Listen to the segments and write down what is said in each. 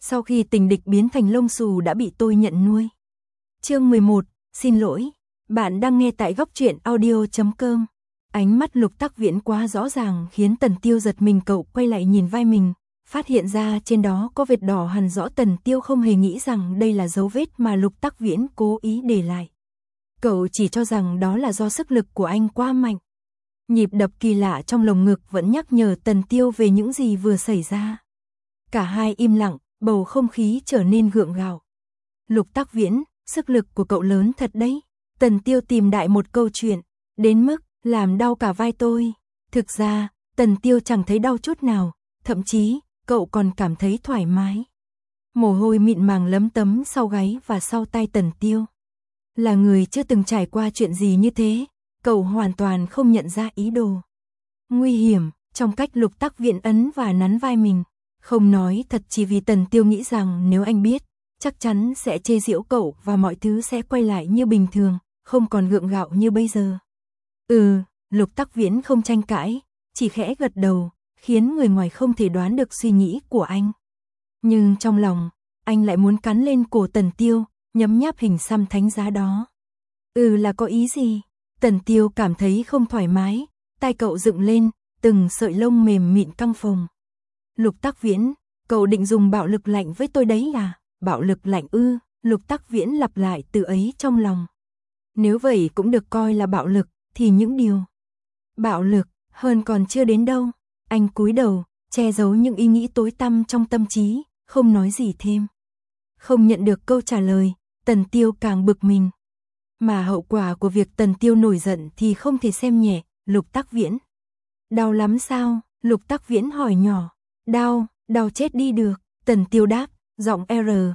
sau khi tình địch biến thành lông xù đã bị tôi nhận nuôi. Chương 11, xin lỗi. Bạn đang nghe tại góc truyện audio.com. Ánh mắt Lục Tắc Viễn quá rõ ràng khiến Tần Tiêu giật mình, cậu quay lại nhìn vai mình, phát hiện ra trên đó có vết đỏ hằn rõ. Tần Tiêu không hề nghĩ rằng đây là dấu vết mà Lục Tắc Viễn cố ý để lại. Cậu chỉ cho rằng đó là do sức lực của anh quá mạnh. Nhịp đập kỳ lạ trong lồng ngực vẫn nhắc nhở Tần Tiêu về những gì vừa xảy ra. Cả hai im lặng, bầu không khí trở nên gượng gạo. Lục Tắc Viễn, sức lực của cậu lớn thật đấy. Tần Tiêu tìm đại một câu chuyện, đến mức làm đau cả vai tôi. Thực ra, Tần Tiêu chẳng thấy đau chút nào, thậm chí, cậu còn cảm thấy thoải mái. Mồ hôi mịn màng lấm tấm sau gáy và sau tai Tần Tiêu. Là người chưa từng trải qua chuyện gì như thế, cậu hoàn toàn không nhận ra ý đồ nguy hiểm trong cách Lục Tắc Viễn ấn và nắn vai mình. Không nói thật chỉ vì Tần Tiêu nghĩ rằng nếu anh biết, chắc chắn sẽ chê giễu cậu và mọi thứ sẽ quay lại như bình thường, không còn gượng gạo như bây giờ. Lục Tắc Viễn không tranh cãi, chỉ khẽ gật đầu, khiến người ngoài không thể đoán được suy nghĩ của anh. Nhưng trong lòng, anh lại muốn cắn lên cổ Tần Tiêu, nhấm nháp hình xăm thánh giá đó. Là có ý gì? Tần Tiêu cảm thấy không thoải mái, tai cậu dựng lên, từng sợi lông mềm mịn căng phồng. Lục Tắc Viễn, cậu định dùng bạo lực lạnh với tôi đấy à? Bạo lực lạnh ư? Lục Tắc Viễn lặp lại từ ấy trong lòng. Nếu vậy cũng được coi là bạo lực, thì những điều bạo lực hơn còn chưa đến đâu. Anh cúi đầu, che giấu những ý nghĩ tối tăm trong tâm trí, không nói gì thêm. Không nhận được câu trả lời, Tần Tiêu càng bực mình. Mà hậu quả của việc Tần Tiêu nổi giận thì không thể xem nhẹ. Lục Tắc Viễn, đau lắm sao? Lục Tắc Viễn hỏi nhỏ. Đau chết đi được. Tần Tiêu đáp, giọng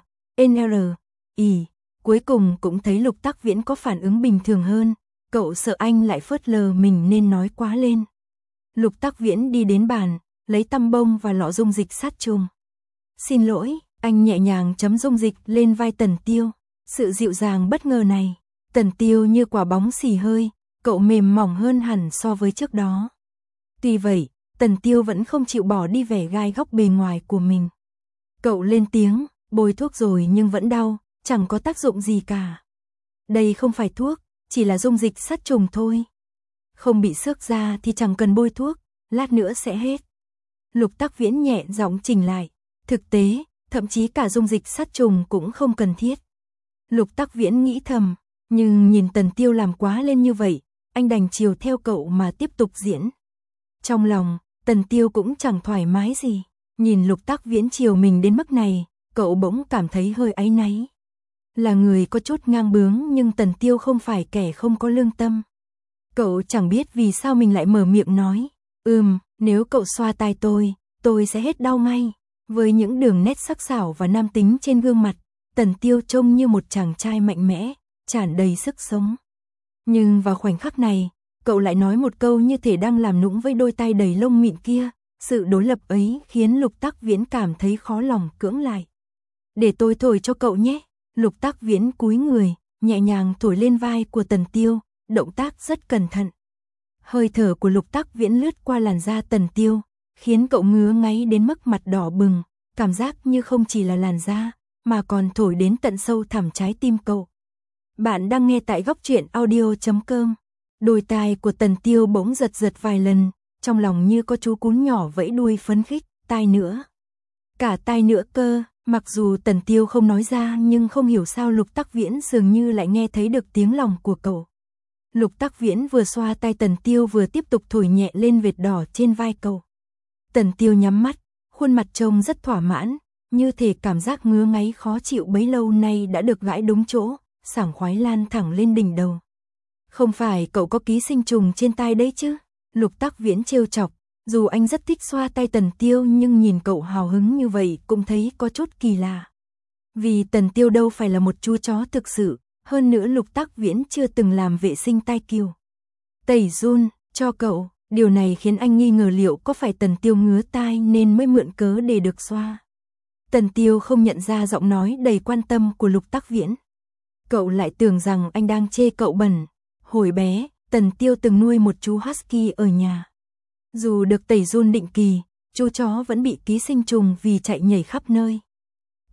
I. Cuối cùng cũng thấy Lục Tắc Viễn có phản ứng bình thường hơn. Cậu sợ anh lại phớt lờ mình nên nói quá lên. Lục Tắc Viễn đi đến bàn, lấy tăm bông và lọ dung dịch sát trùng. Xin lỗi, anh nhẹ nhàng chấm dung dịch lên vai Tần Tiêu. Sự dịu dàng bất ngờ này, Tần Tiêu như quả bóng xì hơi, cậu mềm mỏng hơn hẳn so với trước đó. Tuy vậy, Tần Tiêu vẫn không chịu bỏ đi vẻ gai góc bề ngoài của mình. Cậu lên tiếng, bôi thuốc rồi nhưng vẫn đau, chẳng có tác dụng gì cả. Đây không phải thuốc, chỉ là dung dịch sát trùng thôi. Không bị xước da thì chẳng cần bôi thuốc, lát nữa sẽ hết. Lục Tắc Viễn nhẹ giọng chỉnh lại. Thực tế, thậm chí cả dung dịch sát trùng cũng không cần thiết. Lục Tắc Viễn nghĩ thầm, nhưng nhìn Tần Tiêu làm quá lên như vậy, anh đành chiều theo cậu mà tiếp tục diễn. Trong lòng, Tần Tiêu cũng chẳng thoải mái gì. Nhìn Lục Tắc Viễn chiều mình đến mức này, cậu bỗng cảm thấy hơi áy náy. Là người có chút ngang bướng nhưng Tần Tiêu không phải kẻ không có lương tâm. Cậu chẳng biết vì sao mình lại mở miệng nói. Nếu cậu xoa tai tôi sẽ hết đau ngay. Với những đường nét sắc sảo và nam tính trên gương mặt, Tần Tiêu trông như một chàng trai mạnh mẽ, tràn đầy sức sống. Nhưng vào khoảnh khắc này, cậu lại nói một câu như thể đang làm nũng với đôi tay đầy lông mịn kia. Sự đối lập ấy khiến Lục Tắc Viễn cảm thấy khó lòng cưỡng lại. Để tôi thổi cho cậu nhé. Lục Tắc Viễn cúi người, nhẹ nhàng thổi lên vai của Tần Tiêu, động tác rất cẩn thận. Hơi thở của Lục Tắc Viễn lướt qua làn da Tần Tiêu, khiến cậu ngứa ngáy đến mức mặt đỏ bừng, cảm giác như không chỉ là làn da, mà còn thổi đến tận sâu thẳm trái tim cậu. Bạn đang nghe tại góc truyện audio.com. Đôi tai của Tần Tiêu bỗng giật giật vài lần, trong lòng như có chú cún nhỏ vẫy đuôi phấn khích, tai nữa. Cả tai nữa cơ. Mặc dù Tần Tiêu không nói ra nhưng không hiểu sao Lục Tắc Viễn dường như lại nghe thấy được tiếng lòng của cậu. Lục Tắc Viễn vừa xoa tay Tần Tiêu vừa tiếp tục thổi nhẹ lên vệt đỏ trên vai cậu. Tần Tiêu nhắm mắt, khuôn mặt trông rất thỏa mãn, như thể cảm giác ngứa ngáy khó chịu bấy lâu nay đã được gãi đúng chỗ, sảng khoái lan thẳng lên đỉnh đầu. Không phải cậu có ký sinh trùng trên tai đấy chứ? Lục Tắc Viễn trêu chọc. Dù anh rất thích xoa tay Tần Tiêu nhưng nhìn cậu hào hứng như vậy cũng thấy có chút kỳ lạ. Vì Tần Tiêu đâu phải là một chú chó thực sự, hơn nữa Lục Tắc Viễn chưa từng làm vệ sinh tai kiều. Tẩy run cho cậu, điều này khiến anh nghi ngờ liệu có phải Tần Tiêu ngứa tai nên mới mượn cớ để được xoa. Tần Tiêu không nhận ra giọng nói đầy quan tâm của Lục Tắc Viễn. Cậu lại tưởng rằng anh đang chê cậu bẩn. Hồi bé, Tần Tiêu từng nuôi một chú husky ở nhà. Dù được tẩy run định kỳ, chú chó vẫn bị ký sinh trùng vì chạy nhảy khắp nơi.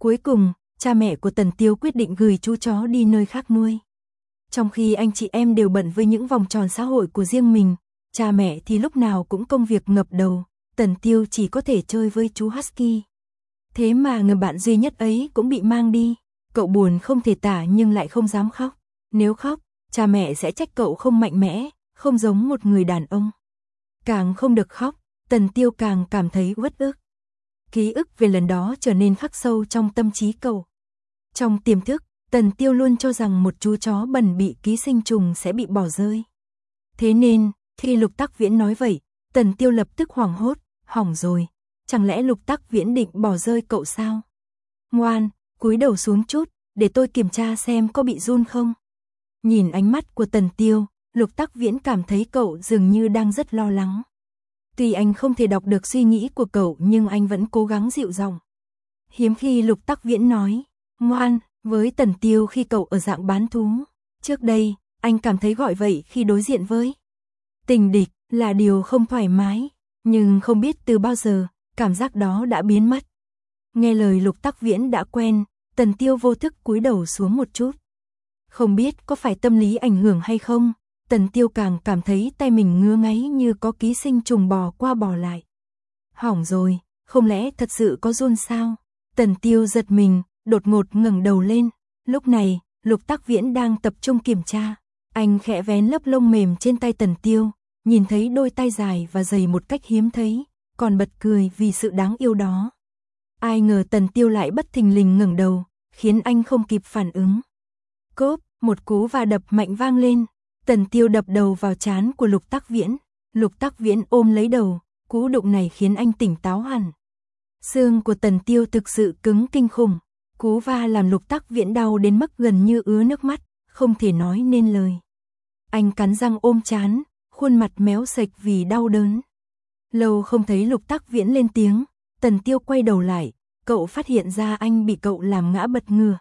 Cuối cùng, cha mẹ của Tần Tiêu quyết định gửi chú chó đi nơi khác nuôi. Trong khi anh chị em đều bận với những vòng tròn xã hội của riêng mình, cha mẹ thì lúc nào cũng công việc ngập đầu, Tần Tiêu chỉ có thể chơi với chú Husky. Thế mà người bạn duy nhất ấy cũng bị mang đi, cậu buồn không thể tả nhưng lại không dám khóc. Nếu khóc, cha mẹ sẽ trách cậu không mạnh mẽ, không giống một người đàn ông. Càng không được khóc, Tần Tiêu càng cảm thấy uất ức. Ký ức về lần đó trở nên khắc sâu trong tâm trí cậu. Trong tiềm thức, Tần Tiêu luôn cho rằng một chú chó bẩn bị ký sinh trùng sẽ bị bỏ rơi. Thế nên, khi Lục Tắc Viễn nói vậy, Tần Tiêu lập tức hoảng hốt, hỏng rồi, chẳng lẽ Lục Tắc Viễn định bỏ rơi cậu sao? Ngoan, cúi đầu xuống chút, để tôi kiểm tra xem có bị run không. Nhìn ánh mắt của Tần Tiêu, Lục Tắc Viễn cảm thấy cậu dường như đang rất lo lắng. Tuy anh không thể đọc được suy nghĩ của cậu nhưng anh vẫn cố gắng dịu giọng. Hiếm khi Lục Tắc Viễn nói, ngoan, với Tần Tiêu khi cậu ở dạng bán thú. Trước đây, anh cảm thấy gọi vậy khi đối diện với tình địch là điều không thoải mái, nhưng không biết từ bao giờ, cảm giác đó đã biến mất. Nghe lời Lục Tắc Viễn đã quen, Tần Tiêu vô thức cúi đầu xuống một chút. Không biết có phải tâm lý ảnh hưởng hay không, Tần Tiêu càng cảm thấy tay mình ngứa ngáy như có ký sinh trùng bò qua bò lại. Hỏng rồi, không lẽ thật sự có run sao? Tần Tiêu giật mình, đột ngột ngẩng đầu lên. Lúc này, Lục Tắc Viễn đang tập trung kiểm tra. Anh khẽ vén lớp lông mềm trên tay Tần Tiêu, nhìn thấy đôi tay dài và dày một cách hiếm thấy, còn bật cười vì sự đáng yêu đó. Ai ngờ Tần Tiêu lại bất thình lình ngẩng đầu, khiến anh không kịp phản ứng. Cốp, một cú va đập mạnh vang lên. Tần Tiêu đập đầu vào trán của Lục Tắc Viễn. Lục Tắc Viễn ôm lấy đầu, cú đụng này khiến anh tỉnh táo hẳn. Xương của Tần Tiêu thực sự cứng kinh khủng. Cú va làm Lục Tắc Viễn đau đến mức gần như ứa nước mắt, không thể nói nên lời. Anh cắn răng ôm trán, khuôn mặt méo sệch vì đau đớn. Lâu không thấy Lục Tắc Viễn lên tiếng, Tần Tiêu quay đầu lại, cậu phát hiện ra anh bị cậu làm ngã bật ngửa.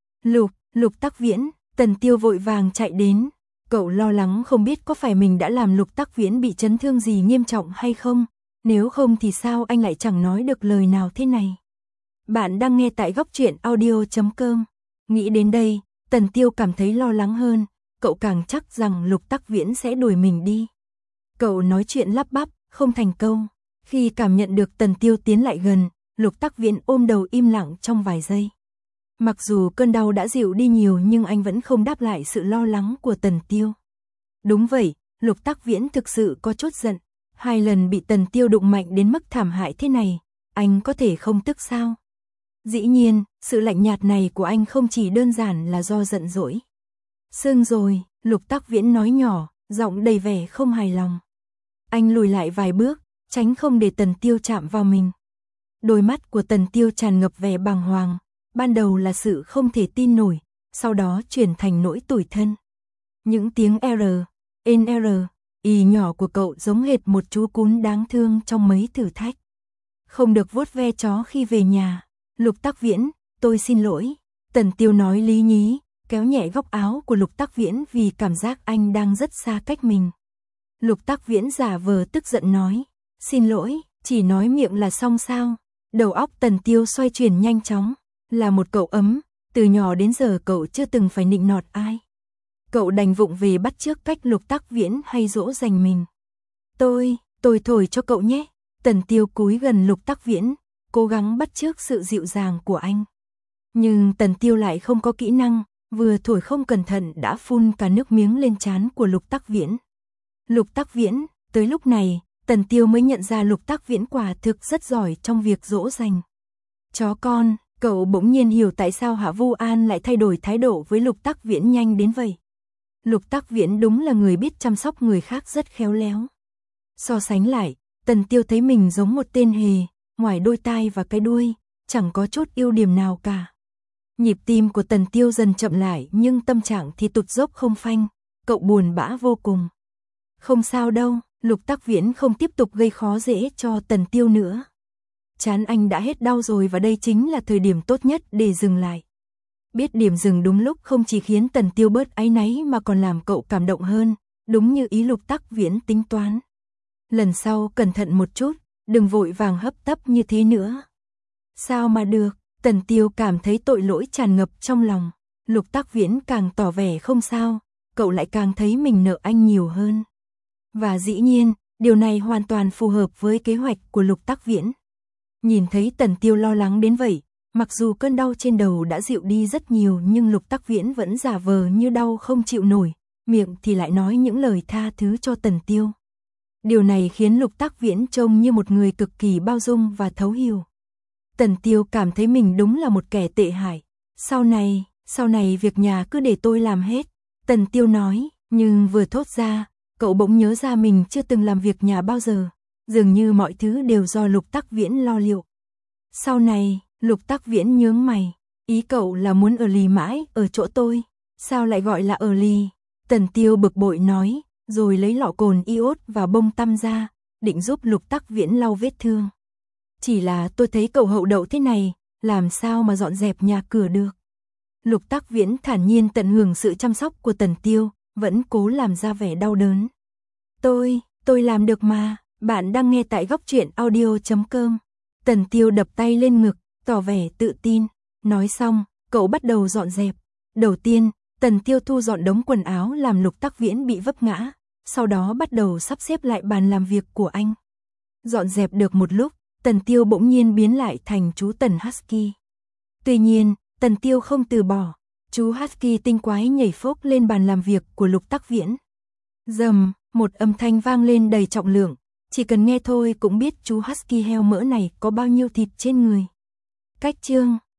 Lục Tắc Viễn, Tần Tiêu vội vàng chạy đến. Cậu lo lắng không biết có phải mình đã làm Lục Tắc Viễn bị chấn thương gì nghiêm trọng hay không, nếu không thì sao anh lại chẳng nói được lời nào thế này. Bạn đang nghe tại Góc Truyện Audio.com. Nghĩ đến đây, Tần Tiêu cảm thấy lo lắng hơn, cậu càng chắc rằng Lục Tắc Viễn sẽ đuổi mình đi. Cậu nói chuyện lắp bắp, không thành câu. Khi cảm nhận được Tần Tiêu tiến lại gần, Lục Tắc Viễn ôm đầu im lặng trong vài giây. Mặc dù cơn đau đã dịu đi nhiều nhưng anh vẫn không đáp lại sự lo lắng của Tần Tiêu. Đúng vậy, Lục Tắc Viễn thực sự có chút giận. 2 lần bị Tần Tiêu đụng mạnh đến mức thảm hại thế này, anh có thể không tức sao? Dĩ nhiên, sự lạnh nhạt này của anh không chỉ đơn giản là do giận dỗi. Sưng rồi, Lục Tắc Viễn nói nhỏ, giọng đầy vẻ không hài lòng. Anh lùi lại vài bước, tránh không để Tần Tiêu chạm vào mình. Đôi mắt của Tần Tiêu tràn ngập vẻ bàng hoàng. Ban đầu là sự không thể tin nổi, sau đó chuyển thành nỗi tủi thân. Những tiếng R, NR, Y nhỏ của cậu giống hệt một chú cún đáng thương trong mấy thử thách. Không được vuốt ve chó khi về nhà. Lục Tắc Viễn, tôi xin lỗi. Tần Tiêu nói lý nhí, kéo nhẹ góc áo của Lục Tắc Viễn vì cảm giác anh đang rất xa cách mình. Lục Tắc Viễn giả vờ tức giận nói, xin lỗi, chỉ nói miệng là xong sao? Đầu óc Tần Tiêu xoay chuyển nhanh chóng. Là một cậu ấm, từ nhỏ đến giờ cậu chưa từng phải nịnh nọt ai. Cậu đành vụng về bắt chước cách Lục Tắc Viễn hay dỗ dành mình. Tôi thổi cho cậu nhé. Tần Tiêu cúi gần Lục Tắc Viễn, cố gắng bắt chước sự dịu dàng của anh. Nhưng Tần Tiêu lại không có kỹ năng, vừa thổi không cẩn thận đã phun cả nước miếng lên trán của Lục Tắc Viễn. Lục Tắc Viễn, tới lúc này, Tần Tiêu mới nhận ra Lục Tắc Viễn quả thực rất giỏi trong việc dỗ dành. Chó con. Cậu bỗng nhiên hiểu tại sao Hạ Vu An lại thay đổi thái độ với Lục Tắc Viễn nhanh đến vậy. Lục Tắc Viễn đúng là người biết chăm sóc người khác rất khéo léo. So sánh lại, Tần Tiêu thấy mình giống một tên hề, ngoài đôi tai và cái đuôi, chẳng có chút ưu điểm nào cả. Nhịp tim của Tần Tiêu dần chậm lại nhưng tâm trạng thì tụt dốc không phanh, cậu buồn bã vô cùng. Không sao đâu, Lục Tắc Viễn không tiếp tục gây khó dễ cho Tần Tiêu nữa. Trán anh đã hết đau rồi và đây chính là thời điểm tốt nhất để dừng lại. Biết điểm dừng đúng lúc không chỉ khiến Tần Tiêu bớt áy náy mà còn làm cậu cảm động hơn, đúng như ý Lục Tắc Viễn tính toán. Lần sau cẩn thận một chút, đừng vội vàng hấp tấp như thế nữa. Sao mà được, Tần Tiêu cảm thấy tội lỗi tràn ngập trong lòng. Lục Tắc Viễn càng tỏ vẻ không sao, cậu lại càng thấy mình nợ anh nhiều hơn. Và dĩ nhiên, điều này hoàn toàn phù hợp với kế hoạch của Lục Tắc Viễn. Nhìn thấy Tần Tiêu lo lắng đến vậy, mặc dù cơn đau trên đầu đã dịu đi rất nhiều nhưng Lục Tắc Viễn vẫn giả vờ như đau không chịu nổi, miệng thì lại nói những lời tha thứ cho Tần Tiêu. Điều này khiến Lục Tắc Viễn trông như một người cực kỳ bao dung và thấu hiểu. Tần Tiêu cảm thấy mình đúng là một kẻ tệ hại. Sau này việc nhà cứ để tôi làm hết. Tần Tiêu nói, nhưng vừa thốt ra, cậu bỗng nhớ ra mình chưa từng làm việc nhà bao giờ. Dường như mọi thứ đều do Lục Tắc Viễn lo liệu. Sau này, Lục Tắc Viễn nhướng mày. Ý cậu là muốn ở lì mãi ở chỗ tôi. Sao lại gọi là ở lì? Tần Tiêu bực bội nói, rồi lấy lọ cồn iốt và bông tăm ra, định giúp Lục Tắc Viễn lau vết thương. Chỉ là tôi thấy cậu hậu đậu thế này, làm sao mà dọn dẹp nhà cửa được. Lục Tắc Viễn thản nhiên tận hưởng sự chăm sóc của Tần Tiêu, vẫn cố làm ra vẻ đau đớn. Tôi làm được mà, bạn đang nghe tại Góc Truyện Audio.com. Tần Tiêu đập tay lên ngực, tỏ vẻ tự tin. Nói xong, cậu bắt đầu dọn dẹp. Đầu tiên, Tần Tiêu thu dọn đống quần áo làm Lục Tắc Viễn bị vấp ngã, sau đó bắt đầu sắp xếp lại bàn làm việc của anh. Dọn dẹp được một lúc, Tần Tiêu bỗng nhiên biến lại thành chú Tần Husky. Tuy nhiên, Tần Tiêu không từ bỏ, chú Husky tinh quái nhảy phốc lên bàn làm việc của Lục Tắc Viễn. Rầm, một âm thanh vang lên đầy trọng lượng, chỉ cần nghe thôi cũng biết chú Husky heo mỡ này có bao nhiêu thịt trên người. Cách chương